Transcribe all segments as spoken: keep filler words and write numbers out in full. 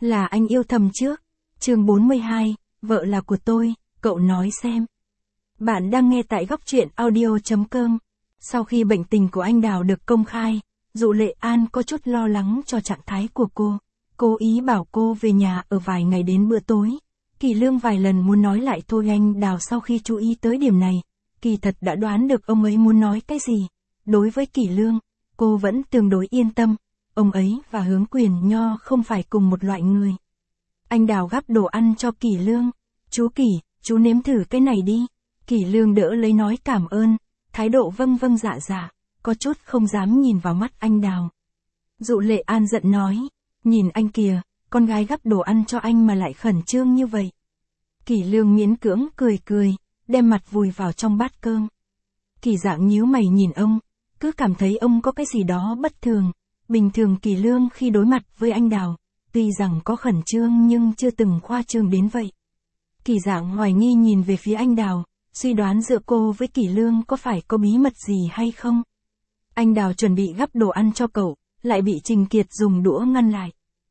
Là anh yêu thầm trước. Chương bốn mươi hai, vợ là của tôi, cậu nói xem. Bạn đang nghe tại góc truyện audio chấm com. Sau khi bệnh tình của anh Đào được công khai, Dụ Lệ An có chút lo lắng cho trạng thái của cô. Cố ý bảo cô về nhà ở vài ngày đến bữa tối. Kỳ Lương vài lần muốn nói lại thôi anh Đào sau khi chú ý tới điểm này. Kỳ thật đã đoán được ông ấy muốn nói cái gì. Đối với Kỳ Lương, cô vẫn tương đối yên tâm. Ông ấy và Hướng Quyền Nho không phải cùng một loại người. Anh Đào gắp đồ ăn cho Kỳ Lương. Chú Kỳ, chú nếm thử cái này đi. Kỳ Lương đỡ lấy nói cảm ơn, thái độ vâng vâng dạ dạ, có chút không dám nhìn vào mắt anh Đào. Dụ Lệ An giận nói, nhìn anh kìa, con gái gắp đồ ăn cho anh mà lại khẩn trương như vậy. Kỳ Lương miễn cưỡng cười cười, đem mặt vùi vào trong bát cơm. Kỳ Dạng nhíu mày nhìn ông, cứ cảm thấy ông có cái gì đó bất thường. Bình thường Kỳ Lương khi đối mặt với anh Đào, tuy rằng có khẩn trương nhưng chưa từng khoa trương đến vậy. Kỳ Dạng hoài nghi nhìn về phía anh Đào, suy đoán giữa cô với Kỳ Lương có phải có bí mật gì hay không. Anh Đào chuẩn bị gắp đồ ăn cho cậu, lại bị Trình Kiệt dùng đũa ngăn lại.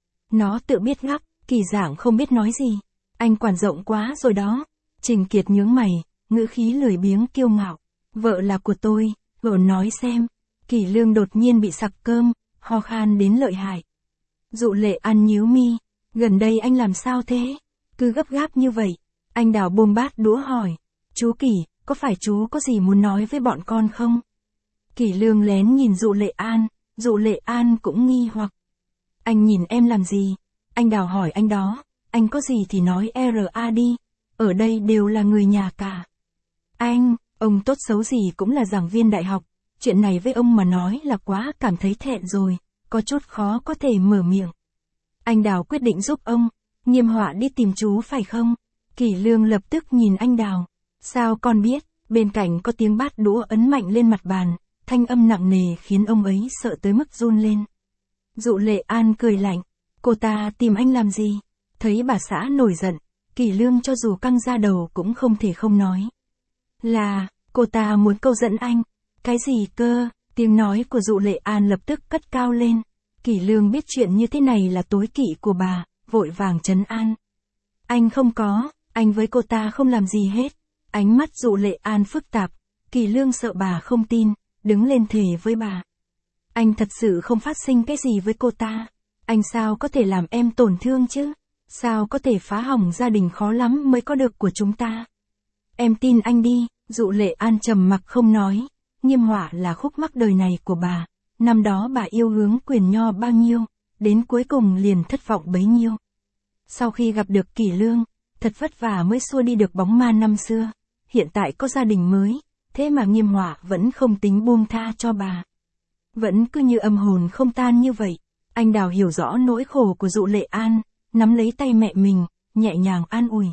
Nó tự biết gắp, Kỳ Dạng không biết nói gì. Anh quản rộng quá rồi đó. Trình Kiệt nhướng mày, ngữ khí lười biếng kiêu ngạo. Vợ là của tôi, vợ nói xem. Kỳ Lương đột nhiên bị sặc cơm, ho khan đến lợi hại. Dụ Lệ An nhíu mi, gần đây anh làm sao thế? Cứ gấp gáp như vậy. Anh Đào buông bát đũa hỏi, chú Kỳ, có phải chú có gì muốn nói với bọn con không? Kỳ Lương lén nhìn Dụ Lệ An, Dụ Lệ An cũng nghi hoặc. Anh nhìn em làm gì? Anh Đào hỏi anh đó, anh có gì thì nói ra đi, ở đây đều là người nhà cả. Anh, ông tốt xấu gì cũng là giảng viên đại học, chuyện này với ông mà nói là quá cảm thấy thẹn rồi, có chút khó có thể mở miệng. Anh Đào quyết định giúp ông, Nghiêm Họa đi tìm chú phải không? Kỳ Lương lập tức nhìn anh Đào. Sao con biết? Bên cạnh có tiếng bát đũa ấn mạnh lên mặt bàn, thanh âm nặng nề khiến ông ấy sợ tới mức run lên. Dụ Lệ An cười lạnh, cô ta tìm anh làm gì? Thấy bà xã nổi giận, Kỳ Lương cho dù căng da đầu cũng không thể không nói. Là, cô ta muốn câu dẫn anh. Cái gì cơ? Tiếng nói của Dụ Lệ An lập tức cất cao lên. Kỳ Lương biết chuyện như thế này là tối kỵ của bà, vội vàng trấn an. Anh không có, anh với cô ta không làm gì hết. Ánh mắt Dụ Lệ An phức tạp, Kỳ Lương sợ bà không tin, đứng lên thề với bà. Anh thật sự không phát sinh cái gì với cô ta. Anh sao có thể làm em tổn thương chứ? Sao có thể phá hỏng gia đình khó lắm mới có được của chúng ta? Em tin anh đi. Dụ Lệ An trầm mặc không nói. Nghiêm Họa là khúc mắc đời này của bà. Năm đó bà yêu Hướng Quyền Nho bao nhiêu, đến cuối cùng liền thất vọng bấy nhiêu. Sau khi gặp được Kỳ Lương, thật vất vả mới xua đi được bóng ma năm xưa. Hiện tại có gia đình mới, thế mà Nghiêm Họa vẫn không tính buông tha cho bà. Vẫn cứ như âm hồn không tan như vậy. Anh Đào hiểu rõ nỗi khổ của Dụ Lệ An, nắm lấy tay mẹ mình, nhẹ nhàng an ủi.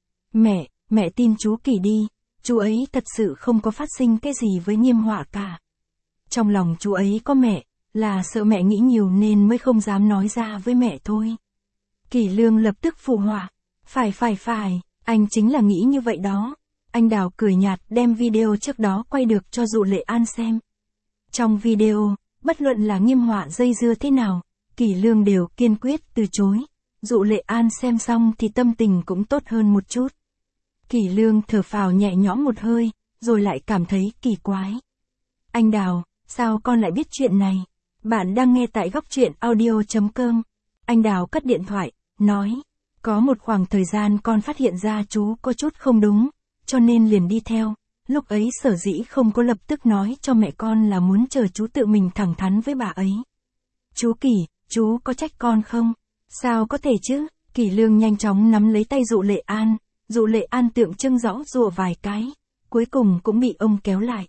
Mẹ, mẹ tin chú Kỳ đi, chú ấy thật sự không có phát sinh cái gì với Nghiêm Họa cả. Trong lòng chú ấy có mẹ, là sợ mẹ nghĩ nhiều nên mới không dám nói ra với mẹ thôi. Kỳ Lương lập tức phụ họa. Phải phải phải, anh chính là nghĩ như vậy đó. Anh Đào cười nhạt đem video trước đó quay được cho Dụ Lệ An xem. Trong video, bất luận là Nghiêm Họa dây dưa thế nào, Kỳ Lương đều kiên quyết từ chối. Dụ Lệ An xem xong thì tâm tình cũng tốt hơn một chút. Kỳ Lương thở phào nhẹ nhõm một hơi, rồi lại cảm thấy kỳ quái. Anh Đào, sao con lại biết chuyện này? Bạn đang nghe tại góc truyện audio chấm com. Anh Đào cất điện thoại, nói. Có một khoảng thời gian con phát hiện ra chú có chút không đúng, cho nên liền đi theo. Lúc ấy sở dĩ không có lập tức nói cho mẹ con là muốn chờ chú tự mình thẳng thắn với bà ấy. Chú Kỳ, chú có trách con không? Sao có thể chứ? Kỳ Lương nhanh chóng nắm lấy tay Dụ Lệ An. Dụ Lệ An tượng trưng rõ rùa vài cái, cuối cùng cũng bị ông kéo lại.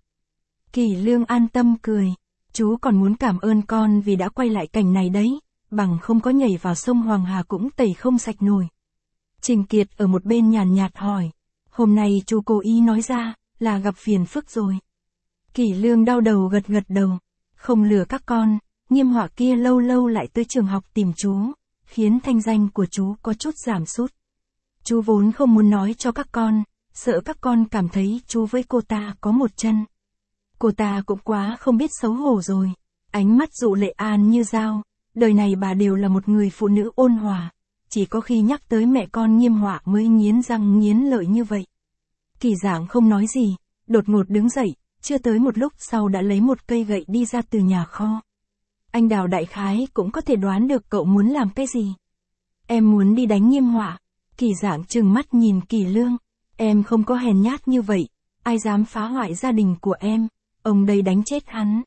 Kỳ Lương an tâm cười. Chú còn muốn cảm ơn con vì đã quay lại cảnh này đấy, bằng không có nhảy vào sông Hoàng Hà cũng tẩy không sạch nổi. Trình Kiệt ở một bên nhàn nhạt hỏi. Hôm nay chú cố ý nói ra, là gặp phiền phức rồi. Kỳ Lương đau đầu gật gật đầu. Không lừa các con, Nghiêm Họa kia lâu lâu lại tới trường học tìm chú, khiến thanh danh của chú có chút giảm sút. Chú vốn không muốn nói cho các con, sợ các con cảm thấy chú với cô ta có một chân. Cô ta cũng quá không biết xấu hổ rồi. Ánh mắt Dụ Lệ An như dao, đời này bà đều là một người phụ nữ ôn hòa. chỉ có khi nhắc tới mẹ con Nghiêm Họa mới nghiến răng nghiến lợi như vậy. Kỳ Dạng không nói gì, đột ngột đứng dậy, chưa tới một lúc sau đã lấy một cây gậy đi ra từ nhà kho. Anh Đào đại khái cũng có thể đoán được cậu muốn làm cái gì. Em muốn đi đánh Nghiêm Họa. Kỳ Dạng trừng mắt nhìn Kỳ Lương. Em không có hèn nhát như vậy, ai dám phá hoại gia đình của em, ông đây đánh chết hắn.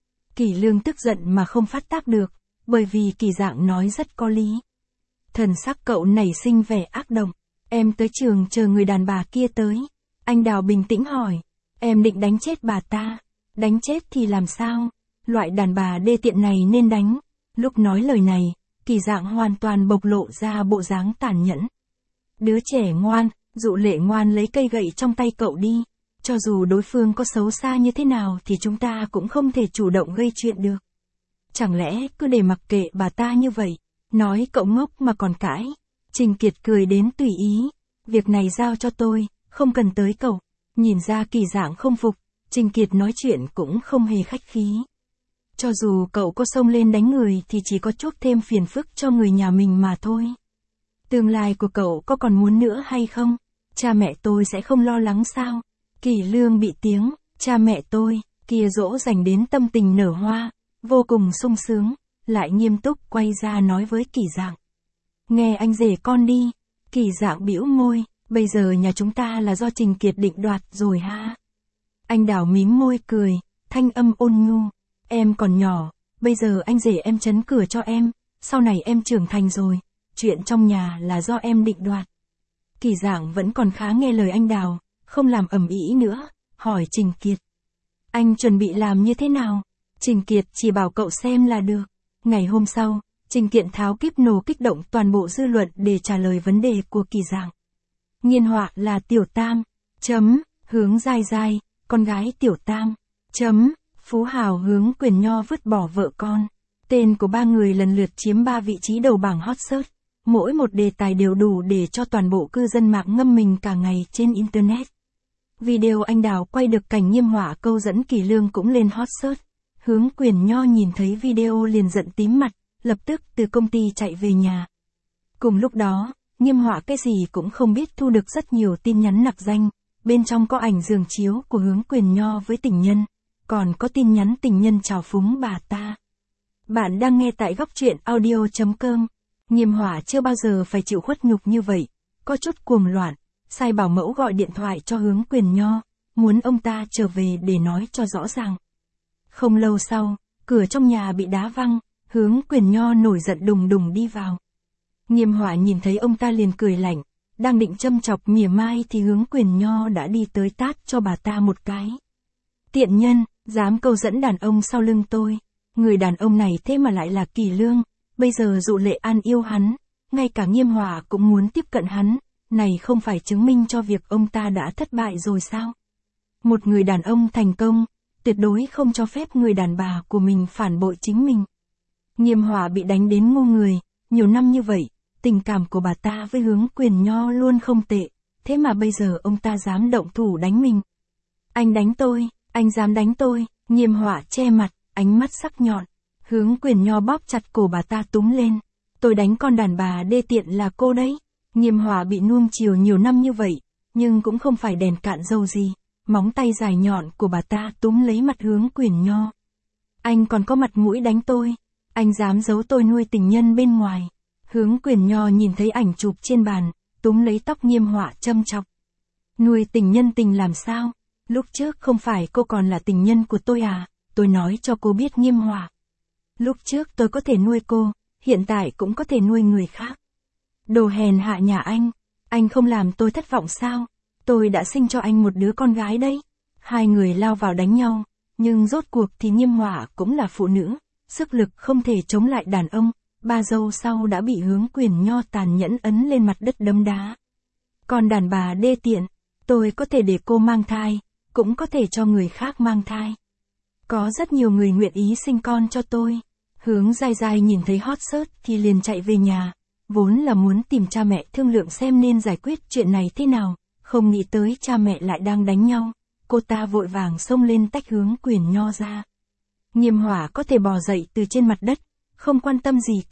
Kỳ Lương tức giận mà không phát tác được, bởi vì Kỳ Dạng nói rất có lý. Thần sắc cậu nảy sinh vẻ ác độc. Em tới trường chờ người đàn bà kia tới. Anh Đào bình tĩnh hỏi. Em định đánh chết bà ta. Đánh chết thì làm sao? Loại đàn bà đê tiện này nên đánh. Lúc nói lời này, Kỳ Dạng hoàn toàn bộc lộ ra bộ dáng tàn nhẫn. Đứa trẻ ngoan, Dụ Lệ ngoan lấy cây gậy trong tay cậu đi. Cho dù đối phương có xấu xa như thế nào thì chúng ta cũng không thể chủ động gây chuyện được. Chẳng lẽ cứ để mặc kệ bà ta như vậy? Nói cậu ngốc mà còn cãi. Trình Kiệt cười đến tùy ý. Việc này giao cho tôi, không cần tới cậu. Nhìn ra Kỳ Dạng không phục, Trình Kiệt nói chuyện cũng không hề khách khí. Cho dù cậu có xông lên đánh người thì chỉ có chuốc thêm phiền phức cho người nhà mình mà thôi. Tương lai của cậu có còn muốn nữa hay không? Cha mẹ tôi sẽ không lo lắng sao? Kỳ Lương bị tiếng, cha mẹ tôi, kia dỗ dành đến tâm tình nở hoa, vô cùng sung sướng, lại nghiêm túc quay ra nói với Kỳ Dạng. Nghe anh rể con đi. Kỳ Dạng bĩu môi, bây giờ nhà chúng ta là do Trình Kiệt định đoạt rồi ha. Anh Đào mím môi cười, thanh âm ôn nhu. Em còn nhỏ, bây giờ anh rể em trấn cửa cho em, sau này em trưởng thành rồi, chuyện trong nhà là do em định đoạt. Kỳ Dạng vẫn còn khá nghe lời anh Đào, không làm ầm ĩ nữa, hỏi Trình Kiệt. Anh chuẩn bị làm như thế nào? Trình Kiệt chỉ bảo cậu xem là được. Ngày hôm sau, Trình Kiện tháo kíp nổ kích động toàn bộ dư luận để trả lời vấn đề của Kỳ Dạng. Nghiên Họa là Tiểu Tam, chấm, Hướng Giai Giai, con gái Tiểu Tam, chấm, Phú Hào Hướng Quyền Nho vứt bỏ vợ con. Tên của ba người lần lượt chiếm ba vị trí đầu bảng hot search. Mỗi một đề tài đều đủ để cho toàn bộ cư dân mạng ngâm mình cả ngày trên Internet. Video anh Đào quay được cảnh Nghiêm Họa câu dẫn Kỳ Lương cũng lên hot search. Hướng Quyền Nho nhìn thấy video liền giận tím mặt, lập tức từ công ty chạy về nhà. Cùng lúc đó, Nghiêm Họa cái gì cũng không biết thu được rất nhiều tin nhắn nặc danh, bên trong có ảnh giường chiếu của Hướng Quyền Nho với tình nhân, còn có tin nhắn tình nhân trào phúng bà ta. Bạn đang nghe tại góc truyện audio chấm com. Nghiêm Họa chưa bao giờ phải chịu khuất nhục như vậy, có chút cuồng loạn, sai bảo mẫu gọi điện thoại cho Hướng Quyền Nho, muốn ông ta trở về để nói cho rõ ràng. Không lâu sau, cửa trong nhà bị đá văng, Hướng Quyền Nho nổi giận đùng đùng đi vào. Nghiêm Họa nhìn thấy ông ta liền cười lạnh, đang định châm chọc mỉa mai thì Hướng Quyền Nho đã đi tới tát cho bà ta một cái. Tiện nhân, dám câu dẫn đàn ông sau lưng tôi, người đàn ông này thế mà lại là Kỳ Lương, bây giờ Dụ Lệ An yêu hắn, ngay cả Nghiêm Họa cũng muốn tiếp cận hắn, này không phải chứng minh cho việc ông ta đã thất bại rồi sao? Một người đàn ông thành công, tuyệt đối không cho phép người đàn bà của mình phản bội chính mình. Nghiêm Họa bị đánh đến ngu người, nhiều năm như vậy, tình cảm của bà ta với Hướng Quyền Nho luôn không tệ, thế mà bây giờ ông ta dám động thủ đánh mình. Anh đánh tôi, anh dám đánh tôi, Nghiêm Họa che mặt, ánh mắt sắc nhọn. Hướng Quyền Nho bóp chặt cổ bà ta túm lên. Tôi đánh con đàn bà đê tiện là cô đấy. Nghiêm Họa bị nuông chiều nhiều năm như vậy, nhưng cũng không phải đèn cạn dầu gì. Móng tay dài nhọn của bà ta túm lấy mặt Hướng Quyền Nho. Anh còn có mặt mũi đánh tôi. Anh dám giấu tôi nuôi tình nhân bên ngoài. Hướng Quyền Nho nhìn thấy ảnh chụp trên bàn, túm lấy tóc Nghiêm Họa châm chọc. Nuôi tình nhân tình làm sao? Lúc trước không phải cô còn là tình nhân của tôi à? Tôi nói cho cô biết Nghiêm Họa. Lúc trước tôi có thể nuôi cô, hiện tại cũng có thể nuôi người khác. Đồ hèn hạ nhà anh, anh không làm tôi thất vọng sao? Tôi đã sinh cho anh một đứa con gái đấy. Hai người lao vào đánh nhau, nhưng rốt cuộc thì Nghiêm Họa cũng là phụ nữ, sức lực không thể chống lại đàn ông, ba giây sau đã bị Hướng Quyền Nho tàn nhẫn ấn lên mặt đất đấm đá. Còn đàn bà đê tiện, tôi có thể để cô mang thai, cũng có thể cho người khác mang thai. Có rất nhiều người nguyện ý sinh con cho tôi. Hướng Giai Giai nhìn thấy hot search thì liền chạy về nhà, vốn là muốn tìm cha mẹ thương lượng xem nên giải quyết chuyện này thế nào, không nghĩ tới cha mẹ lại đang đánh nhau, cô ta vội vàng xông lên tách Hướng Quyền Nho ra. Nghiêm Họa có thể bò dậy từ trên mặt đất, không quan tâm gì cả,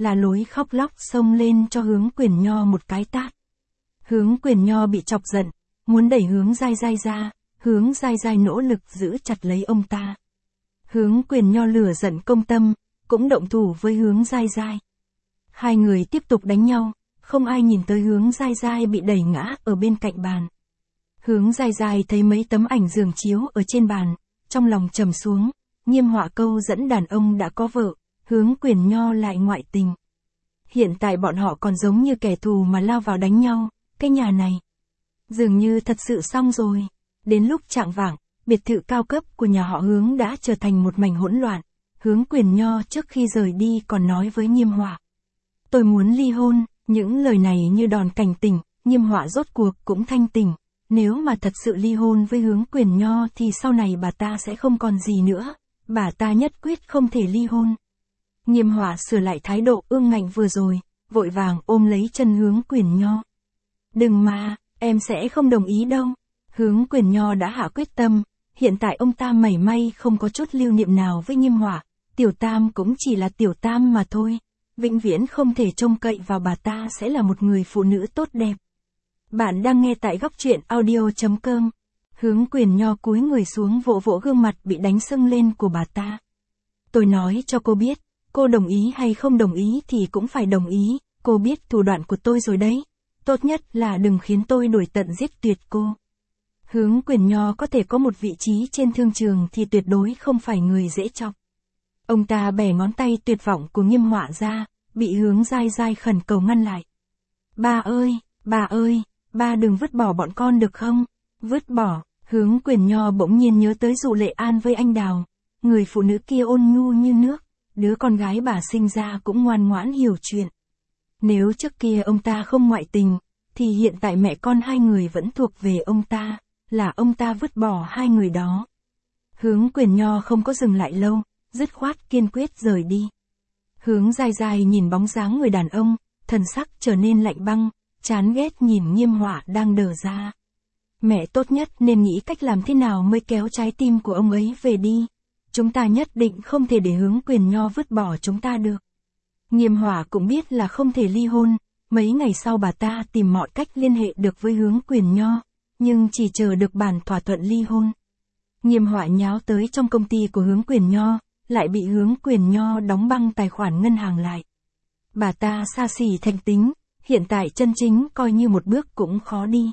là lối khóc lóc xông lên cho Hướng Quyền Nho một cái tát. Hướng Quyền Nho bị chọc giận, muốn đẩy Hướng Giai Giai ra, Hướng Giai Giai nỗ lực giữ chặt lấy ông ta. Hướng Quyền Nho lửa giận công tâm, cũng động thủ với Hướng Giai Giai. Hai người tiếp tục đánh nhau, không ai nhìn tới Hướng Giai Giai bị đẩy ngã ở bên cạnh bàn. Hướng Giai Giai thấy mấy tấm ảnh giường chiếu ở trên bàn, trong lòng trầm xuống, Nghiêm Họa câu dẫn đàn ông đã có vợ, Hướng Quyền Nho lại ngoại tình. Hiện tại bọn họ còn giống như kẻ thù mà lao vào đánh nhau, cái nhà này dường như thật sự xong rồi. Đến lúc chạng vạng, biệt thự cao cấp của nhà họ Hướng đã trở thành một mảnh hỗn loạn. Hướng Quyền Nho trước khi rời đi còn nói với Nghiêm Họa: "Tôi muốn ly hôn." Những lời này như đòn cảnh tỉnh, Nghiêm Họa rốt cuộc cũng thanh tỉnh. Nếu mà thật sự ly hôn với Hướng Quyền Nho thì sau này bà ta sẽ không còn gì nữa. Bà ta nhất quyết không thể ly hôn. Nghiêm Họa sửa lại thái độ ương ngạnh vừa rồi, vội vàng ôm lấy chân Hướng Quyền Nho. "Đừng mà, em sẽ không đồng ý đâu." Hướng Quyền Nho đã hạ quyết tâm, hiện tại ông ta mảy may không có chút lưu niệm nào với Nghiêm Họa. Tiểu Tam cũng chỉ là Tiểu Tam mà thôi, vĩnh viễn không thể trông cậy vào bà ta sẽ là một người phụ nữ tốt đẹp. Bạn đang nghe tại góc truyện audio chấm com. Hướng Quyền Nho cúi người xuống vỗ vỗ gương mặt bị đánh sưng lên của bà ta. "Tôi nói cho cô biết, cô đồng ý hay không đồng ý thì cũng phải đồng ý, cô biết thủ đoạn của tôi rồi đấy. Tốt nhất là đừng khiến tôi đuổi tận giết tuyệt cô." Hướng Quyền Nho có thể có một vị trí trên thương trường thì tuyệt đối không phải người dễ chọc. Ông ta bẻ ngón tay tuyệt vọng của Nghiêm Họa ra, bị Hướng Giai Giai khẩn cầu ngăn lại. "Ba ơi, ba ơi, ba đừng vứt bỏ bọn con được không?" "Vứt bỏ?" Hướng Quyền Nho bỗng nhiên nhớ tới Dụ Lệ An với anh Đào. Người phụ nữ kia ôn nhu như nước, đứa con gái bà sinh ra cũng ngoan ngoãn hiểu chuyện. Nếu trước kia ông ta không ngoại tình, thì hiện tại mẹ con hai người vẫn thuộc về ông ta, là ông ta vứt bỏ hai người đó. Hướng Quyền Nho không có dừng lại lâu, dứt khoát kiên quyết rời đi. Hướng Giai Giai nhìn bóng dáng người đàn ông, thần sắc trở nên lạnh băng, chán ghét nhìn Nghiêm Họa đang đờ ra. Mẹ tốt nhất nên nghĩ cách làm thế nào mới kéo trái tim của ông ấy về đi. Chúng ta nhất định không thể để Hướng Quyền Nho vứt bỏ chúng ta được. Nghiêm Họa cũng biết là không thể ly hôn, mấy ngày sau bà ta tìm mọi cách liên hệ được với Hướng Quyền Nho, nhưng chỉ chờ được bản thỏa thuận ly hôn. Nghiêm Họa nháo tới trong công ty của Hướng Quyền Nho, lại bị Hướng Quyền Nho đóng băng tài khoản ngân hàng lại. Bà ta xa xỉ thành tính, hiện tại chân chính coi như một bước cũng khó đi.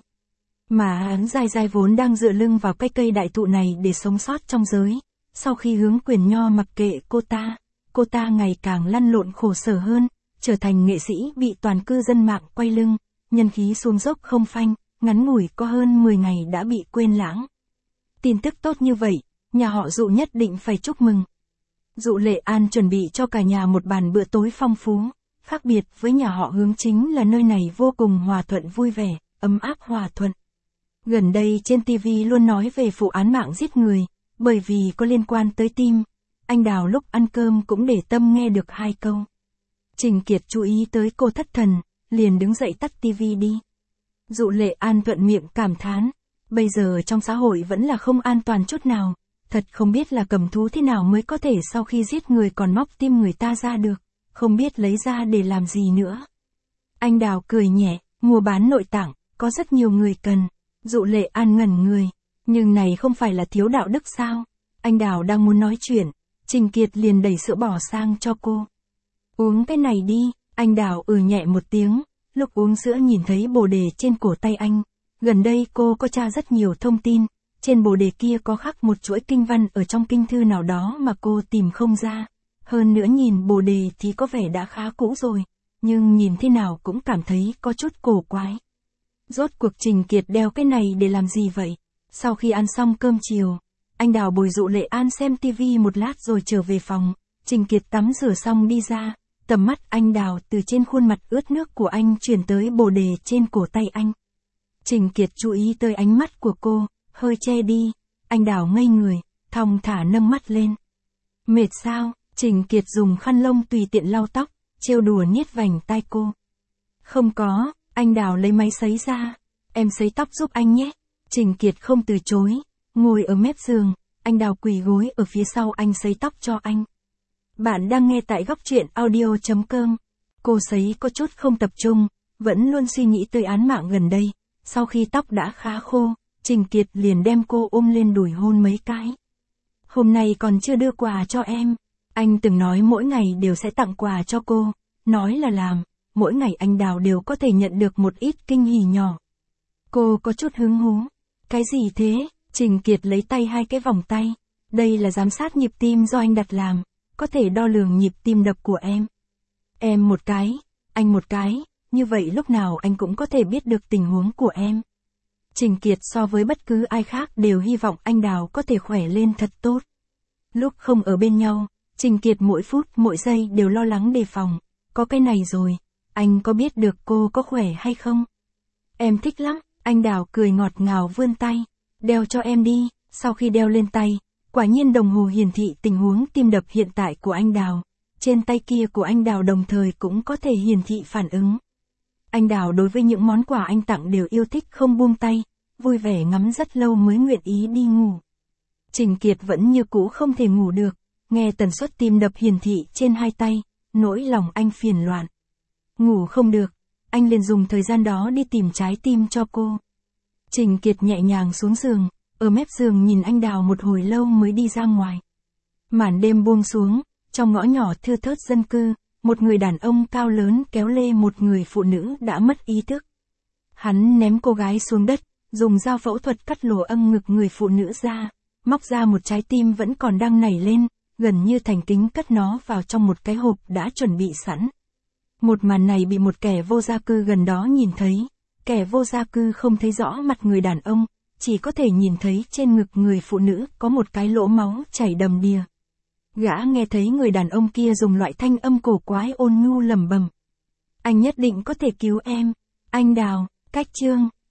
Mà Hướng Giai Giai vốn đang dựa lưng vào cái cây đại thụ này để sống sót trong giới. Sau khi Hướng Quyền Nho mặc kệ cô ta, cô ta ngày càng lăn lộn khổ sở hơn, trở thành nghệ sĩ bị toàn cư dân mạng quay lưng, nhân khí xuống dốc không phanh, ngắn ngủi có hơn mười ngày đã bị quên lãng. Tin tức tốt như vậy, nhà họ Dụ nhất định phải chúc mừng. Dụ Lệ An chuẩn bị cho cả nhà một bàn bữa tối phong phú, khác biệt với nhà họ Hướng chính là nơi này vô cùng hòa thuận vui vẻ, ấm áp hòa thuận. Gần đây trên ti vi luôn nói về vụ án mạng giết người, bởi vì có liên quan tới tim. Anh Đào lúc ăn cơm cũng để tâm nghe được hai câu. Trình Kiệt chú ý tới cô thất thần, liền đứng dậy tắt ti vi đi. Dụ Lệ An thuận miệng cảm thán, bây giờ trong xã hội vẫn là không an toàn chút nào, thật không biết là cầm thú thế nào mới có thể sau khi giết người còn móc tim người ta ra được, không biết lấy ra để làm gì nữa. Anh Đào cười nhẹ, mua bán nội tạng, có rất nhiều người cần. Dụ Lệ An ngẩn người, nhưng này không phải là thiếu đạo đức sao? Anh Đào đang muốn nói chuyện, Trình Kiệt liền đẩy sữa bò sang cho cô. "Uống cái này đi." Anh Đào ừ nhẹ một tiếng, lúc uống sữa nhìn thấy bồ đề trên cổ tay anh. Gần đây cô có tra rất nhiều thông tin, trên bồ đề kia có khắc một chuỗi kinh văn ở trong kinh thư nào đó mà cô tìm không ra. Hơn nữa nhìn bồ đề thì có vẻ đã khá cũ rồi, nhưng nhìn thế nào cũng cảm thấy có chút cổ quái. Rốt cuộc Trình Kiệt đeo cái này để làm gì vậy? Sau khi ăn xong cơm chiều, anh Đào bồi Dụ Lệ An xem tivi một lát rồi trở về phòng. Trình Kiệt tắm rửa xong đi ra, tầm mắt anh Đào từ trên khuôn mặt ướt nước của anh chuyển tới bồ đề trên cổ tay anh. Trình Kiệt chú ý tới ánh mắt của cô, hơi che đi. Anh Đào ngây người, thong thả nâng mắt lên. "Mệt sao?" Trình Kiệt dùng khăn lông tùy tiện lau tóc, trêu đùa niết vành tai cô. "Không có." Anh Đào lấy máy sấy ra. "Em sấy tóc giúp anh nhé." Trình Kiệt không từ chối, ngồi ở mép giường, anh Đào quỳ gối ở phía sau anh sấy tóc cho anh. Bạn đang nghe tại góc truyện audio chấm com. Cô sấy có chút không tập trung, vẫn luôn suy nghĩ tới án mạng gần đây. Sau khi tóc đã khá khô, Trình Kiệt liền đem cô ôm lên đùi hôn mấy cái. Hôm nay còn chưa đưa quà cho em. Anh từng nói mỗi ngày đều sẽ tặng quà cho cô. Nói là làm, mỗi ngày anh Đào đều có thể nhận được một ít kinh hỉ nhỏ. Cô có chút hứng thú. Cái gì thế? Trình Kiệt lấy tay hai cái vòng tay. Đây là giám sát nhịp tim do anh đặt làm, có thể đo lường nhịp tim đập của em. Em một cái, anh một cái, như vậy lúc nào anh cũng có thể biết được tình huống của em. Trình Kiệt so với bất cứ ai khác đều hy vọng anh Đào có thể khỏe lên thật tốt. Lúc không ở bên nhau, Trình Kiệt mỗi phút mỗi giây đều lo lắng đề phòng. Có cái này rồi, anh có biết được cô có khỏe hay không? Em thích lắm, anh Đào cười ngọt ngào vươn tay. Đeo cho em đi. Sau khi đeo lên tay, quả nhiên đồng hồ hiển thị tình huống tim đập hiện tại của anh Đào. Trên tay kia của anh Đào đồng thời cũng có thể hiển thị phản ứng. Anh Đào đối với những món quà anh tặng đều yêu thích không buông tay, vui vẻ ngắm rất lâu mới nguyện ý đi ngủ. Trình Kiệt vẫn như cũ không thể ngủ được, nghe tần suất tim đập hiển thị trên hai tay, nỗi lòng anh phiền loạn. Ngủ không được, anh liền dùng thời gian đó đi tìm trái tim cho cô. Trình Kiệt nhẹ nhàng xuống giường, ở mép giường nhìn anh Đào một hồi lâu mới đi ra ngoài. Màn đêm buông xuống, trong ngõ nhỏ thưa thớt dân cư, một người đàn ông cao lớn kéo lê một người phụ nữ đã mất ý thức. Hắn ném cô gái xuống đất, dùng dao phẫu thuật cắt lỗ âm ngực người phụ nữ ra, móc ra một trái tim vẫn còn đang nảy lên, gần như thành kính cất nó vào trong một cái hộp đã chuẩn bị sẵn. Một màn này bị một kẻ vô gia cư gần đó nhìn thấy. Kẻ vô gia cư không thấy rõ mặt người đàn ông, chỉ có thể nhìn thấy trên ngực người phụ nữ có một cái lỗ máu chảy đầm đìa. Gã nghe thấy người đàn ông kia dùng loại thanh âm cổ quái ôn nhu lẩm bẩm. Anh nhất định có thể cứu em. Anh Đào, cách chương.